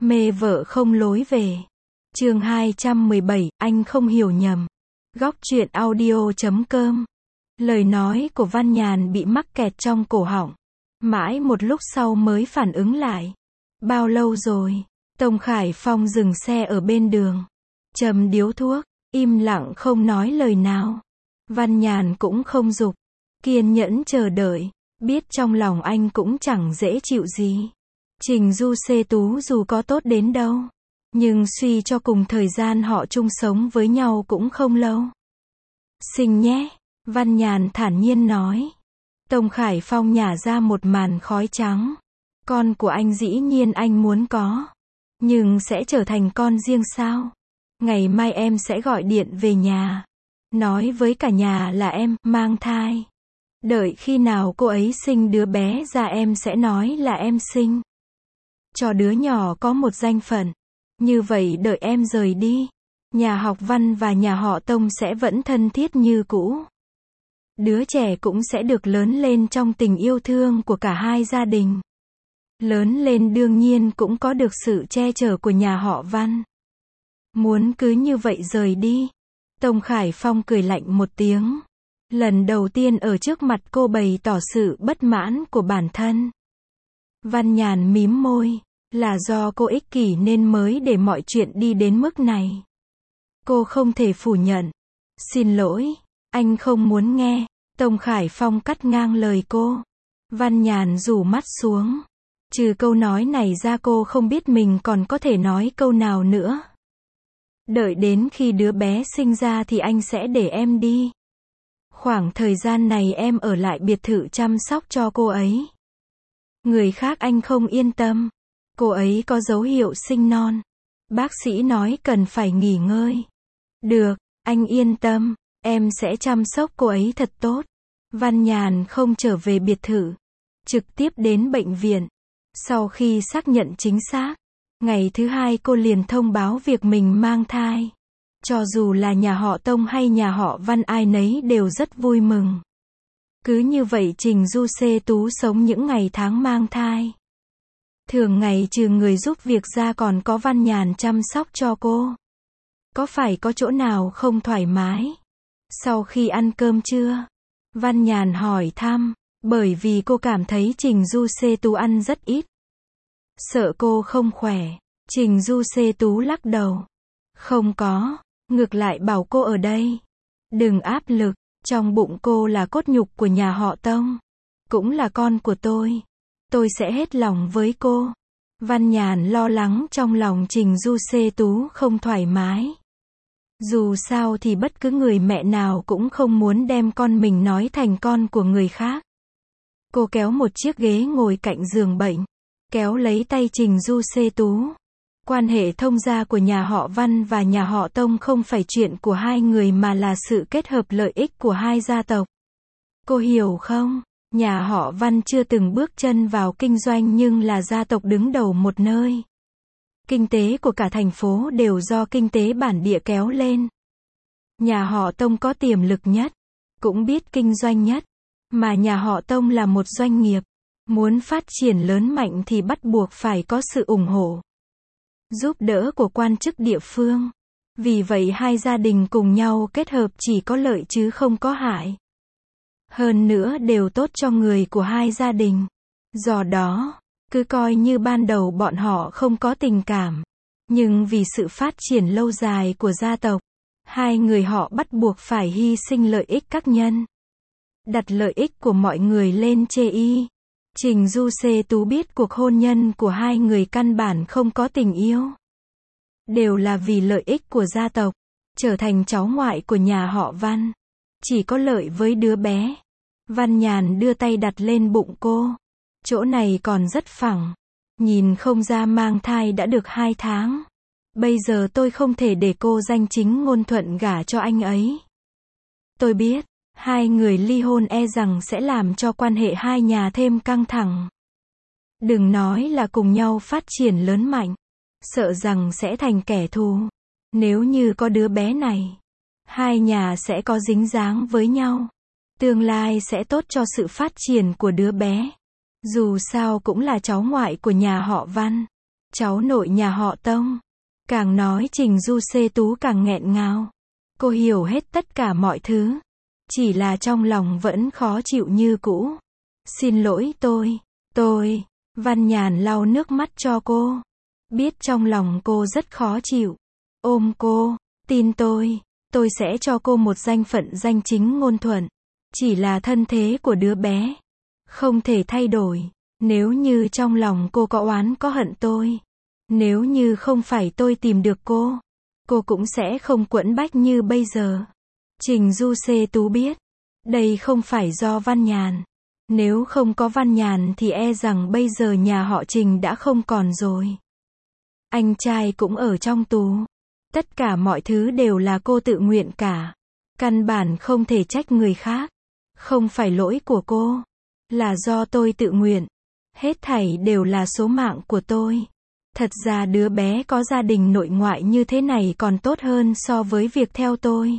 Mê vợ không lối về. Chương 217, anh không hiểu nhầm. Góc truyện audio.com. Lời nói của Văn Nhàn bị mắc kẹt trong cổ họng. Mãi một lúc sau mới phản ứng lại. Bao lâu rồi? Tông Khải Phong dừng xe ở bên đường. Châm điếu thuốc, im lặng không nói lời nào. Văn Nhàn cũng không giục. Kiên nhẫn chờ đợi. Biết trong lòng anh cũng chẳng dễ chịu gì. Trình Du Xê Tú dù có tốt đến đâu, nhưng suy cho cùng thời gian họ chung sống với nhau cũng không lâu. Sinh nhé, Văn Nhàn thản nhiên nói. Tông Khải Phong nhả ra một màn khói trắng. Con của anh dĩ nhiên anh muốn có, nhưng sẽ trở thành con riêng sao? Ngày mai em sẽ gọi điện về nhà, nói với cả nhà là em mang thai. Đợi khi nào cô ấy sinh đứa bé ra em sẽ nói là em sinh. Cho đứa nhỏ có một danh phận. Như vậy đợi em rời đi, nhà họ Văn và nhà họ Tông sẽ vẫn thân thiết như cũ. Đứa trẻ cũng sẽ được lớn lên trong tình yêu thương của cả hai gia đình. Lớn lên đương nhiên cũng có được sự che chở của nhà họ Văn. Muốn cứ như vậy rời đi. Tông Khải Phong cười lạnh một tiếng. Lần đầu tiên ở trước mặt cô bày tỏ sự bất mãn của bản thân. Văn Nhàn mím môi. Là do cô ích kỷ nên mới để mọi chuyện đi đến mức này. Cô không thể phủ nhận. Xin lỗi, anh không muốn nghe. Tông Khải Phong cắt ngang lời cô. Văn Nhàn rủ mắt xuống. Trừ câu nói này ra cô không biết mình còn có thể nói câu nào nữa. Đợi đến khi đứa bé sinh ra thì anh sẽ để em đi. Khoảng thời gian này em ở lại biệt thự chăm sóc cho cô ấy. Người khác anh không yên tâm. Cô ấy có dấu hiệu sinh non. Bác sĩ nói cần phải nghỉ ngơi. Được, anh yên tâm, em sẽ chăm sóc cô ấy thật tốt. Văn Nhàn không trở về biệt thự, trực tiếp đến bệnh viện. Sau khi xác nhận chính xác, ngày thứ hai cô liền thông báo việc mình mang thai. Cho dù là nhà họ Tông hay nhà họ Văn ai nấy đều rất vui mừng. Cứ như vậy Trình Du Xê Tú sống những ngày tháng mang thai. Thường ngày trừ người giúp việc ra còn có Văn Nhàn chăm sóc cho cô. Có phải có chỗ nào không thoải mái? Sau khi ăn cơm trưa, Văn Nhàn hỏi thăm, bởi vì cô cảm thấy Trình Du Xê Tú ăn rất ít. Sợ cô không khỏe, Trình Du Xê Tú lắc đầu. Không có, ngược lại bảo cô ở đây. Đừng áp lực, trong bụng cô là cốt nhục của nhà họ Tông. Cũng là con của tôi sẽ hết lòng với cô. Văn Nhàn lo lắng trong lòng Trình Du Xê Tú không thoải mái. Dù sao thì bất cứ người mẹ nào cũng không muốn đem con mình nói thành con của người khác. Cô kéo một chiếc ghế ngồi cạnh giường bệnh, kéo lấy tay Trình Du Xê Tú. Quan hệ thông gia của nhà họ Văn và nhà họ Tông không phải chuyện của hai người mà là sự kết hợp lợi ích của hai gia tộc. Cô hiểu không? Nhà họ Văn chưa từng bước chân vào kinh doanh nhưng là gia tộc đứng đầu một nơi. Kinh tế của cả thành phố đều do kinh tế bản địa kéo lên. Nhà họ Tông có tiềm lực nhất, cũng biết kinh doanh nhất, mà nhà họ Tông là một doanh nghiệp. Muốn phát triển lớn mạnh thì bắt buộc phải có sự ủng hộ, giúp đỡ của quan chức địa phương. Vì vậy hai gia đình cùng nhau kết hợp chỉ có lợi chứ không có hại. Hơn nữa đều tốt cho người của hai gia đình. Do đó, cứ coi như ban đầu bọn họ không có tình cảm. Nhưng vì sự phát triển lâu dài của gia tộc, hai người họ bắt buộc phải hy sinh lợi ích các nhân. Đặt lợi ích của mọi người lên chê y. Trình Du Xê Tú biết cuộc hôn nhân của hai người căn bản không có tình yêu. Đều là vì lợi ích của gia tộc. Trở thành cháu ngoại của nhà họ Văn. Chỉ có lợi với đứa bé. Văn Nhàn đưa tay đặt lên bụng cô. Chỗ này còn rất phẳng. Nhìn không ra mang thai đã được 2 tháng. Bây giờ tôi không thể để cô danh chính ngôn thuận gả cho anh ấy. Tôi biết, hai người ly hôn e rằng sẽ làm cho quan hệ hai nhà thêm căng thẳng. Đừng nói là cùng nhau phát triển lớn mạnh. Sợ rằng sẽ thành kẻ thù. Nếu như có đứa bé này, hai nhà sẽ có dính dáng với nhau. Tương lai sẽ tốt cho sự phát triển của đứa bé. Dù sao cũng là cháu ngoại của nhà họ Văn. cháu nội nhà họ Tông. Càng nói Trình Du Xê Tú càng nghẹn ngào. Cô hiểu hết tất cả mọi thứ. Chỉ là trong lòng vẫn khó chịu như cũ. Xin lỗi tôi. Văn Nhàn lau nước mắt cho cô. Biết trong lòng cô rất khó chịu. Ôm cô, tin tôi sẽ cho cô một danh phận danh chính ngôn thuận. Chỉ là thân thế của đứa bé không thể thay đổi. Nếu như trong lòng cô có oán có hận tôi, nếu như không phải tôi tìm được cô cũng sẽ không quẫn bách như bây giờ. Trình Du Xê Tú biết, đây không phải do Văn Nhàn. Nếu không có Văn Nhàn thì e rằng bây giờ nhà họ Trình đã không còn rồi. Anh trai cũng ở trong tù. Tất cả mọi thứ đều là cô tự nguyện cả. Căn bản không thể trách người khác. Không phải lỗi của cô, là do tôi tự nguyện. Hết thảy đều là số mạng của tôi. Thật ra đứa bé có gia đình nội ngoại như thế này còn tốt hơn so với việc theo tôi.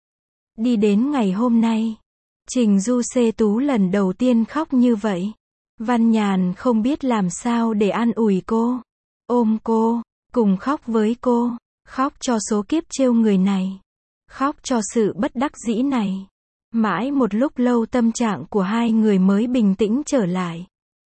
Đi đến ngày hôm nay, Trình Du Xê Tú lần đầu tiên khóc như vậy. Văn Nhàn không biết làm sao để an ủi cô. Ôm cô, cùng khóc với cô. Khóc cho số kiếp trêu người này. Khóc cho sự bất đắc dĩ này. Mãi một lúc lâu tâm trạng của hai người mới bình tĩnh trở lại.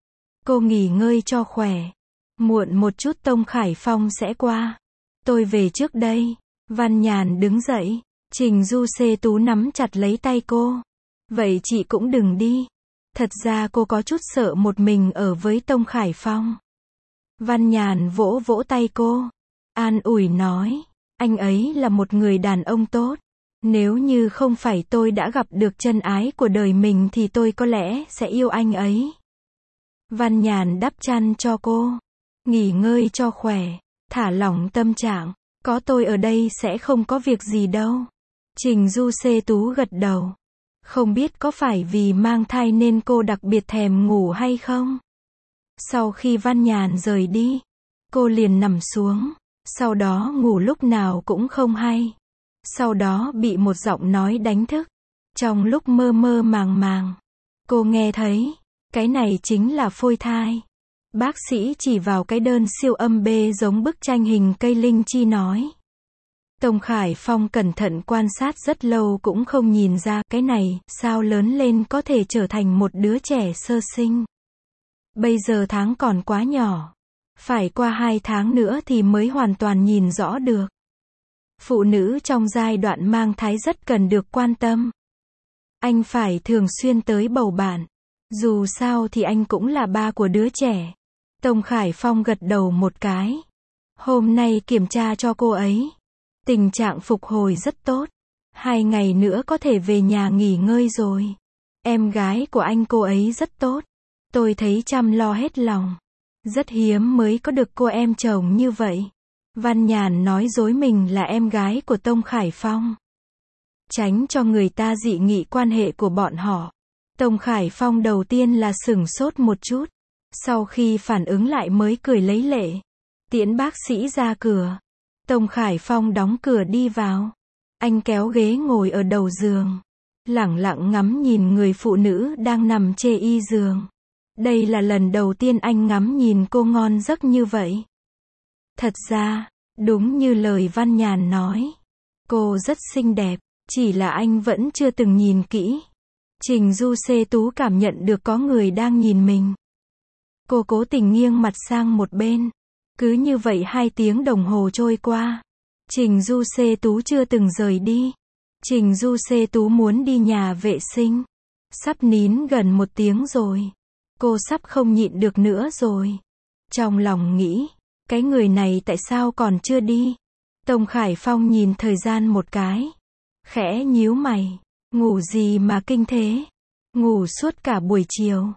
Cô nghỉ ngơi cho khỏe. Muộn một chút Tông Khải Phong sẽ qua. Tôi về trước đây. Văn Nhàn đứng dậy. Trình Du Xê Tú nắm chặt lấy tay cô. Vậy chị cũng đừng đi. Thật ra cô có chút sợ một mình ở với Tông Khải Phong. Văn Nhàn vỗ vỗ tay cô. An ủi nói. Anh ấy là một người đàn ông tốt. Nếu như không phải tôi đã gặp được chân ái của đời mình thì tôi có lẽ sẽ yêu anh ấy. Văn Nhàn đắp chăn cho cô. Nghỉ ngơi cho khỏe. Thả lỏng tâm trạng. Có tôi ở đây sẽ không có việc gì đâu. Trình Du Xê Tú gật đầu. Không biết có phải vì mang thai nên cô đặc biệt thèm ngủ hay không? Sau khi Văn Nhàn rời đi, cô liền nằm xuống. Sau đó ngủ lúc nào cũng không hay. Sau đó bị một giọng nói đánh thức. Trong lúc mơ mơ màng màng, cô nghe thấy, cái này chính là phôi thai. Bác sĩ chỉ vào cái đơn siêu âm B giống bức tranh hình cây linh chi nói. Tông Khải Phong cẩn thận quan sát rất lâu cũng không nhìn ra cái này, sao lớn lên có thể trở thành một đứa trẻ sơ sinh. Bây giờ tháng còn quá nhỏ. Phải qua 2 tháng nữa thì mới hoàn toàn nhìn rõ được. Phụ nữ trong giai đoạn mang thai rất cần được quan tâm. Anh phải thường xuyên tới bầu bạn. Dù sao thì anh cũng là ba của đứa trẻ. Tông Khải Phong gật đầu một cái. Hôm nay kiểm tra cho cô ấy. Tình trạng phục hồi rất tốt. 2 ngày nữa có thể về nhà nghỉ ngơi rồi. Em gái của anh cô ấy rất tốt. Tôi thấy chăm lo hết lòng. Rất hiếm mới có được cô em chồng như vậy. Văn Nhàn nói dối mình là em gái của Tông Khải Phong. Tránh cho người ta dị nghị quan hệ của bọn họ. Tông Khải Phong đầu tiên là sửng sốt một chút. Sau khi phản ứng lại mới cười lấy lệ. Tiễn bác sĩ ra cửa. Tông Khải Phong đóng cửa đi vào. Anh kéo ghế ngồi ở đầu giường. Lẳng lặng ngắm nhìn người phụ nữ đang nằm chê y giường. Đây là lần đầu tiên anh ngắm nhìn cô ngon giấc như vậy. Thật ra, đúng như lời Văn Nhàn nói. Cô rất xinh đẹp, chỉ là anh vẫn chưa từng nhìn kỹ. Trình Du Xê Tú cảm nhận được có người đang nhìn mình. Cô cố tình nghiêng mặt sang một bên. Cứ như vậy 2 tiếng đồng hồ trôi qua. Trình Du Xê Tú chưa từng rời đi. Trình Du Xê Tú muốn đi nhà vệ sinh. Sắp nín gần 1 tiếng rồi. Cô sắp không nhịn được nữa rồi. Trong lòng nghĩ, cái người này tại sao còn chưa đi? Tông Khải Phong nhìn thời gian một cái. Khẽ nhíu mày. Ngủ gì mà kinh thế? Ngủ suốt cả buổi chiều.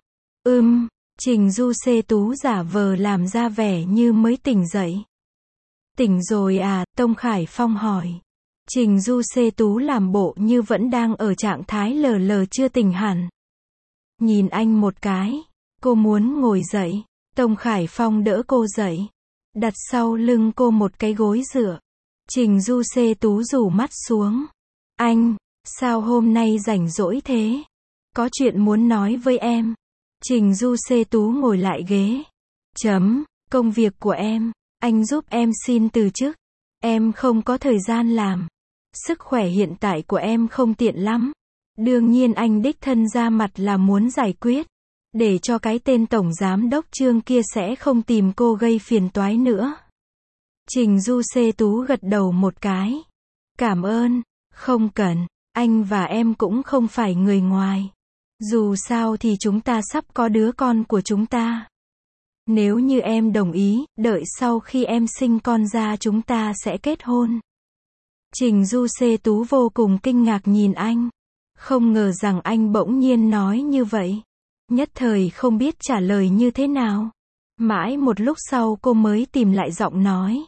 Trình Du Xê Tú giả vờ làm ra vẻ như mới tỉnh dậy. Tỉnh rồi à? Tông Khải Phong hỏi. Trình Du Xê Tú làm bộ như vẫn đang ở trạng thái lờ lờ chưa tỉnh hẳn. Nhìn anh một cái. Cô muốn ngồi dậy. Tông Khải Phong đỡ cô dậy. Đặt sau lưng cô một cái gối dựa. Trình Du Xê Tú rủ mắt xuống. Anh, sao hôm nay rảnh rỗi thế? Có chuyện muốn nói với em. Trình Du Xê Tú ngồi lại ghế. Công việc của em, anh giúp em xin từ chức. Em không có thời gian làm. Sức khỏe hiện tại của em không tiện lắm. Đương nhiên anh đích thân ra mặt là muốn giải quyết. Để cho cái tên tổng giám đốc Trương kia sẽ không tìm cô gây phiền toái nữa. Trình Du Xê Tú gật đầu một cái. Cảm ơn, không cần, anh và em cũng không phải người ngoài. Dù sao thì chúng ta sắp có đứa con của chúng ta. Nếu như em đồng ý, đợi sau khi em sinh con ra chúng ta sẽ kết hôn. Trình Du Xê Tú vô cùng kinh ngạc nhìn anh. Không ngờ rằng anh bỗng nhiên nói như vậy. Nhất thời không biết trả lời như thế nào. Mãi một lúc sau cô mới tìm lại giọng nói.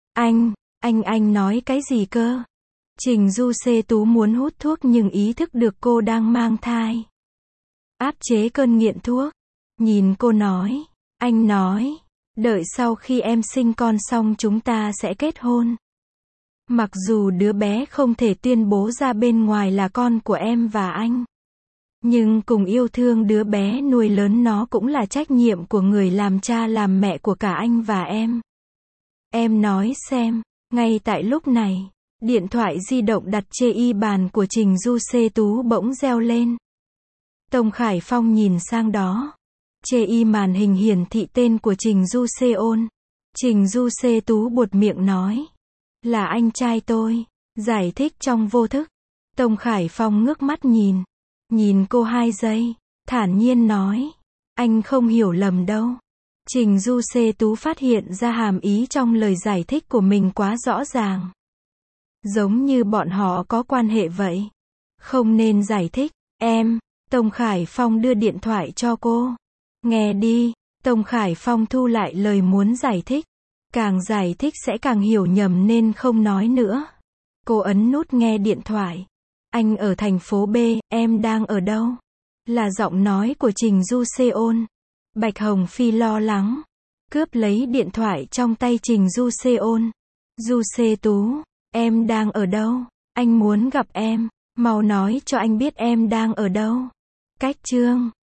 Anh nói cái gì cơ? Trình Du Xê Tú muốn hút thuốc nhưng ý thức được cô đang mang thai. Áp chế cơn nghiện thuốc. Nhìn cô nói. Anh nói. Đợi sau khi em sinh con xong chúng ta sẽ kết hôn. Mặc dù đứa bé không thể tuyên bố ra bên ngoài là con của em và anh. Nhưng cùng yêu thương đứa bé nuôi lớn nó cũng là trách nhiệm của người làm cha làm mẹ của cả anh và em. Em nói xem, ngay tại lúc này, điện thoại di động đặt trên bàn của Trình Du Xê Tú bỗng reo lên. Tông Khải Phong nhìn sang đó. Trên màn hình hiển thị tên của Trình Du Xê Ôn. Trình Du Xê Tú buột miệng nói. Là anh trai tôi. Giải thích trong vô thức. Tông Khải Phong ngước mắt nhìn. Nhìn cô 2 giây. Thản nhiên nói. Anh không hiểu lầm đâu. Trình Du Xê Tú phát hiện ra hàm ý trong lời giải thích của mình quá rõ ràng. Giống như bọn họ có quan hệ vậy. Không nên giải thích. Em. Tông Khải Phong đưa điện thoại cho cô. Nghe đi. Tông Khải Phong thu lại lời muốn giải thích. Càng giải thích sẽ càng hiểu nhầm nên không nói nữa. Cô ấn nút nghe điện thoại. Anh ở thành phố B, em đang ở đâu? Là giọng nói của Trình Du Xê Ôn. Bạch Hồng Phi lo lắng. Cướp lấy điện thoại trong tay Trình Du Xê Ôn. Du Xê Tú, em đang ở đâu? Anh muốn gặp em. Mau nói cho anh biết em đang ở đâu. Cách Trương.